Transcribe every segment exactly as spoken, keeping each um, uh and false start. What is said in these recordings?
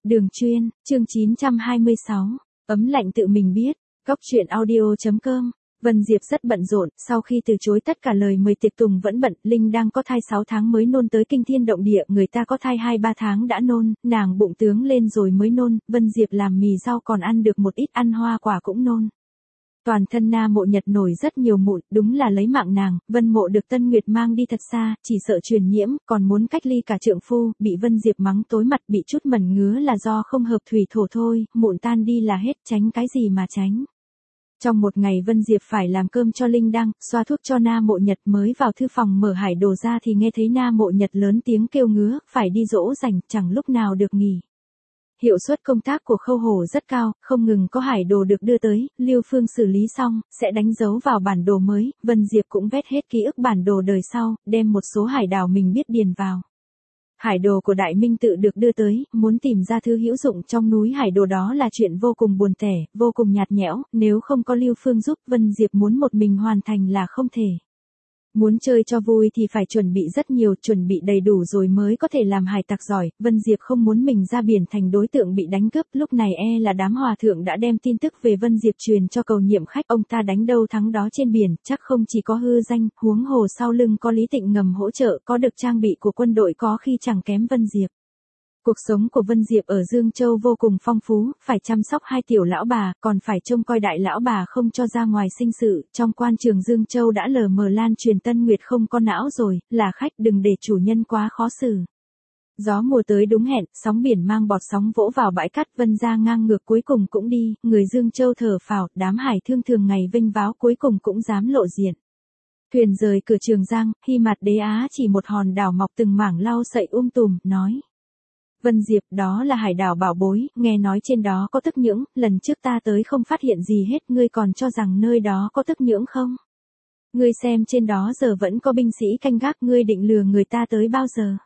Đường chuyên, chương chín trăm hai mươi sáu, ấm lạnh tự mình biết, góc truyện audio.com. Vân Diệp rất bận rộn, sau khi từ chối tất cả lời mời tiệc tùng vẫn bận, Linh đang có thai sáu tháng mới nôn tới kinh thiên động địa, người ta có thai hai ba tháng đã nôn, nàng bụng tướng lên rồi mới nôn, Vân Diệp làm mì rau còn ăn được một ít, ăn hoa quả cũng nôn. Toàn thân Na Mộ Nhật nổi rất nhiều mụn, đúng là lấy mạng nàng, Vân Mộ được Tân Nguyệt mang đi thật xa, chỉ sợ truyền nhiễm, còn muốn cách ly cả trượng phu, bị Vân Diệp mắng tối mặt, bị chút mẩn ngứa là do không hợp thủy thổ thôi, mụn tan đi là hết, tránh cái gì mà tránh. Trong một ngày Vân Diệp phải làm cơm cho Linh Đăng, xoa thuốc cho Na Mộ Nhật, mới vào thư phòng mở hải đồ ra thì nghe thấy Na Mộ Nhật lớn tiếng kêu ngứa, phải đi dỗ dành, chẳng lúc nào được nghỉ. Hiệu suất công tác của Khâu Hổ rất cao, không ngừng có hải đồ được đưa tới, Lưu Phương xử lý xong, sẽ đánh dấu vào bản đồ mới, Vân Diệp cũng vét hết ký ức bản đồ đời sau, đem một số hải đảo mình biết điền vào. Hải đồ của Đại Minh Tự được đưa tới, muốn tìm ra thứ hữu dụng trong núi hải đồ đó là chuyện vô cùng buồn tẻ, vô cùng nhạt nhẽo, nếu không có Lưu Phương giúp, Vân Diệp muốn một mình hoàn thành là không thể. Muốn chơi cho vui thì phải chuẩn bị rất nhiều, chuẩn bị đầy đủ rồi mới có thể làm hải tặc giỏi, Vân Diệp không muốn mình ra biển thành đối tượng bị đánh cướp, lúc này e là đám hòa thượng đã đem tin tức về Vân Diệp truyền cho cầu nhiệm khách, ông ta đánh đâu thắng đó trên biển, chắc không chỉ có hư danh, huống hồ sau lưng có Lý Tịnh ngầm hỗ trợ, có được trang bị của quân đội có khi chẳng kém Vân Diệp. Cuộc sống của Vân Diệp ở Dương Châu vô cùng phong phú, phải chăm sóc hai tiểu lão bà, còn phải trông coi đại lão bà không cho ra ngoài sinh sự, trong quan trường Dương Châu đã lờ mờ lan truyền Tân Nguyệt không có não rồi, là khách đừng để chủ nhân quá khó xử. Gió mùa tới đúng hẹn, sóng biển mang bọt sóng vỗ vào bãi cát, Vân ra ngang ngược cuối cùng cũng đi, người Dương Châu thở phào, đám hải thương thường ngày vinh váo cuối cùng cũng dám lộ diện. Thuyền rời cửa Trường Giang, Hy Mạt Đế Á chỉ một hòn đảo mọc từng mảng lau sậy um tùm, nói. Vân Diệp, đó là hải đảo bảo bối, nghe nói trên đó có tức nhưỡng, lần trước ta tới không phát hiện gì hết, ngươi còn cho rằng nơi đó có tức nhưỡng không? Ngươi xem trên đó giờ vẫn có binh sĩ canh gác, ngươi định lừa người ta tới bao giờ?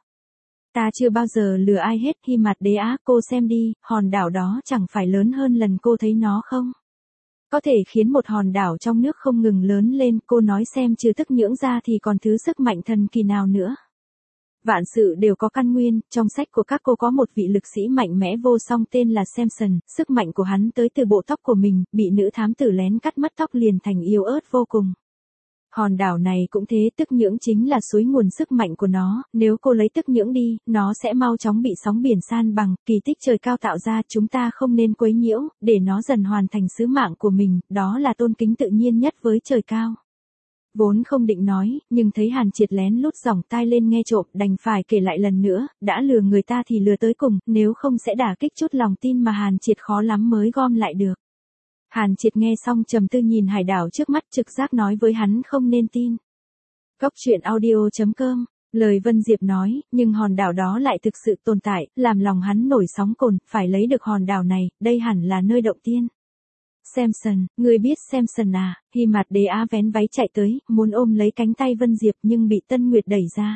Ta chưa bao giờ lừa ai hết, Hy Mạt Đế Á, cô xem đi, hòn đảo đó chẳng phải lớn hơn lần cô thấy nó không? Có thể khiến một hòn đảo trong nước không ngừng lớn lên, cô nói xem trừ tức nhưỡng ra thì còn thứ sức mạnh thần kỳ nào nữa? Vạn sự đều có căn nguyên, trong sách của các cô có một vị lực sĩ mạnh mẽ vô song tên là Samson, sức mạnh của hắn tới từ bộ tóc của mình, bị nữ thám tử lén cắt mất tóc liền thành yếu ớt vô cùng. Hòn đảo này cũng thế, tức nhưỡng chính là suối nguồn sức mạnh của nó, nếu cô lấy tức nhưỡng đi, nó sẽ mau chóng bị sóng biển san bằng, kỳ tích trời cao tạo ra, chúng ta không nên quấy nhiễu, để nó dần hoàn thành sứ mạng của mình, đó là tôn kính tự nhiên nhất với trời cao. Vốn không định nói, nhưng thấy Hàn Triệt lén lút giỏng tai lên nghe trộm, đành phải kể lại lần nữa, đã lừa người ta thì lừa tới cùng, nếu không sẽ đả kích chút lòng tin mà Hàn Triệt khó lắm mới gom lại được. Hàn Triệt nghe xong trầm tư nhìn hải đảo trước mắt, trực giác nói với hắn không nên tin. Góc truyện audio.com, lời Vân Diệp nói, nhưng hòn đảo đó lại thực sự tồn tại, làm lòng hắn nổi sóng cồn, phải lấy được hòn đảo này, đây hẳn là nơi động tiên. Samson, ngươi biết Samson à? Hy Mạt Đế Á vén váy chạy tới, muốn ôm lấy cánh tay Vân Diệp nhưng bị Tân Nguyệt đẩy ra.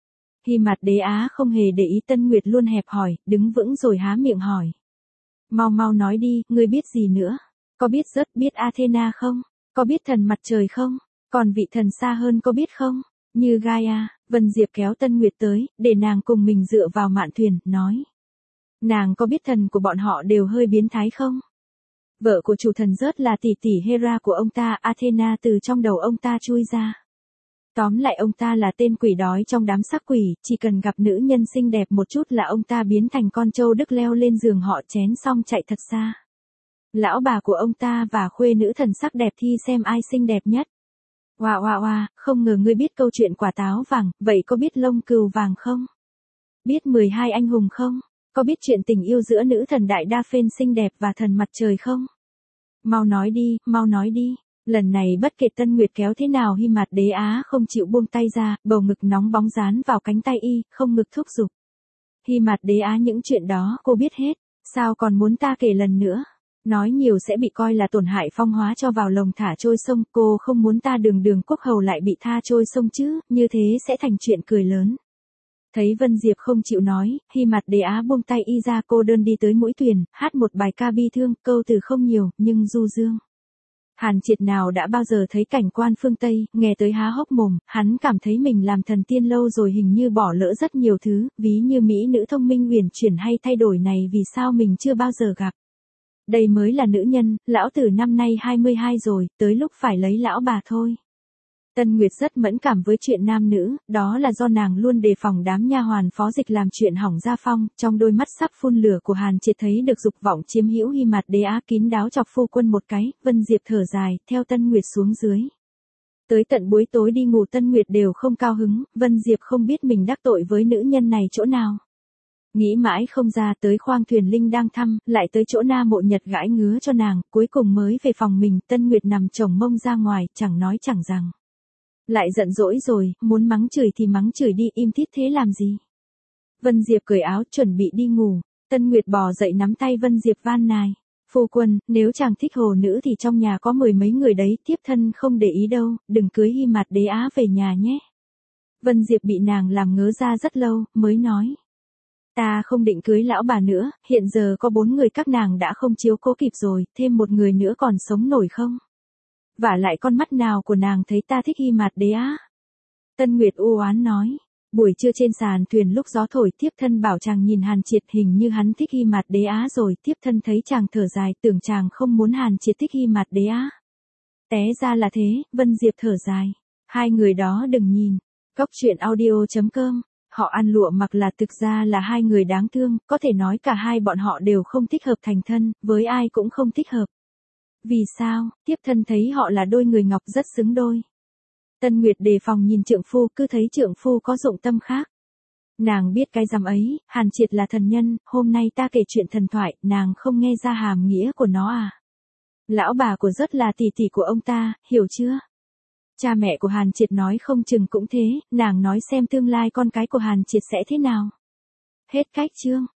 Hy Mạt Đế Á không hề để ý, Tân Nguyệt luôn hẹp hỏi, đứng vững rồi há miệng hỏi. Mau mau nói đi, ngươi biết gì nữa? Có biết rất biết Athena không? Có biết thần mặt trời không? Còn vị thần xa hơn có biết không? Như Gaia. Vân Diệp kéo Tân Nguyệt tới, để nàng cùng mình dựa vào mạn thuyền, nói. Nàng có biết thần của bọn họ đều hơi biến thái không? Vợ của chủ thần rớt là tỷ tỷ Hera của ông ta, Athena từ trong đầu ông ta chui ra. Tóm lại ông ta là tên quỷ đói trong đám sắc quỷ, chỉ cần gặp nữ nhân xinh đẹp một chút là ông ta biến thành con trâu Đức leo lên giường họ chén xong chạy thật xa. Lão bà của ông ta và khuê nữ thần sắc đẹp thi xem ai xinh đẹp nhất. Oa oa oa, không ngờ ngươi biết câu chuyện quả táo vàng, vậy có biết lông cừu vàng không? Biết mười hai anh hùng không? Có biết chuyện tình yêu giữa nữ thần Đại Đa Phên xinh đẹp và thần mặt trời không? Mau nói đi, mau nói đi. Lần này bất kể Tân Nguyệt kéo thế nào Hy Mạt Đế Á không chịu buông tay ra, bầu ngực nóng bóng dán vào cánh tay y, không ngực thúc giục. Hy Mạt Đế Á, những chuyện đó cô biết hết, sao còn muốn ta kể lần nữa? Nói nhiều sẽ bị coi là tổn hại phong hóa cho vào lồng thả trôi sông, cô không muốn ta đường đường quốc hầu lại bị tha trôi sông chứ, như thế sẽ thành chuyện cười lớn. Thấy Vân Diệp không chịu nói, Hy Mạt Đế Á buông tay y ra, cô đơn đi tới mũi thuyền, hát một bài ca bi thương, câu từ không nhiều, nhưng du dương. Hàn Triệt nào đã bao giờ thấy cảnh quan phương Tây, nghe tới há hốc mồm, hắn cảm thấy mình làm thần tiên lâu rồi hình như bỏ lỡ rất nhiều thứ, ví như mỹ nữ thông minh uyển chuyển hay thay đổi này vì sao mình chưa bao giờ gặp. Đây mới là nữ nhân, lão tử năm nay hai mươi hai rồi, tới lúc phải lấy lão bà thôi. Tân Nguyệt rất mẫn cảm với chuyện nam nữ, đó là do nàng luôn đề phòng đám nha hoàn phó dịch làm chuyện hỏng gia phong, trong đôi mắt sắp phun lửa của Hàn Triệt thấy được dục vọng chiếm hữu Hy Mạt Đế Á kín đáo chọc phu quân một cái, Vân Diệp thở dài, theo Tân Nguyệt xuống dưới. Tới tận buổi tối đi ngủ Tân Nguyệt đều không cao hứng, Vân Diệp không biết mình đắc tội với nữ nhân này chỗ nào. Nghĩ mãi không ra, tới khoang thuyền Linh đang thăm, lại tới chỗ Na Mộ Nhật gãi ngứa cho nàng, cuối cùng mới về phòng mình, Tân Nguyệt nằm chồng mông ra ngoài, chẳng nói chẳng rằng. Lại giận dỗi rồi, muốn mắng chửi thì mắng chửi đi, im thít thế làm gì. Vân Diệp cởi áo chuẩn bị đi ngủ, Tân Nguyệt bò dậy nắm tay Vân Diệp van nài. Phu quân, nếu chàng thích hồ nữ thì trong nhà có mười mấy người đấy, thiếp thân không để ý đâu, đừng cưới Hy Mạt Đế Á về nhà nhé. Vân Diệp bị nàng làm ngớ ra rất lâu, mới nói. Ta không định cưới lão bà nữa, hiện giờ có bốn người các nàng đã không chiếu cố kịp rồi, thêm một người nữa còn sống nổi không? Vả lại con mắt nào của nàng thấy ta thích Hy Mạt Đế Á? Tân Nguyệt u oán nói. Buổi trưa trên sàn thuyền lúc gió thổi, thiếp thân bảo chàng nhìn Hàn Triệt, hình như hắn thích Hy Mạt Đế Á rồi, thiếp thân thấy chàng thở dài, tưởng chàng không muốn Hàn Triệt thích Hy Mạt Đế Á. Té ra là thế, Vân Diệp thở dài. Hai người đó đừng nhìn. Cốc truyện audio chấm com. Họ ăn lụa mặc là thực ra là hai người đáng thương, có thể nói cả hai bọn họ đều không thích hợp thành thân, với ai cũng không thích hợp. Vì sao, tiếp thân thấy họ là đôi người ngọc rất xứng đôi. Tân Nguyệt đề phòng nhìn trượng phu, cứ thấy trượng phu có dụng tâm khác. Nàng biết cái rằm ấy, Hàn Triệt là thần nhân, hôm nay ta kể chuyện thần thoại, nàng không nghe ra hàm nghĩa của nó à. Lão bà của rất là tỷ tỷ của ông ta, hiểu chưa? Cha mẹ của Hàn Triệt nói không chừng cũng thế, nàng nói xem tương lai con cái của Hàn Triệt sẽ thế nào. Hết cách chương.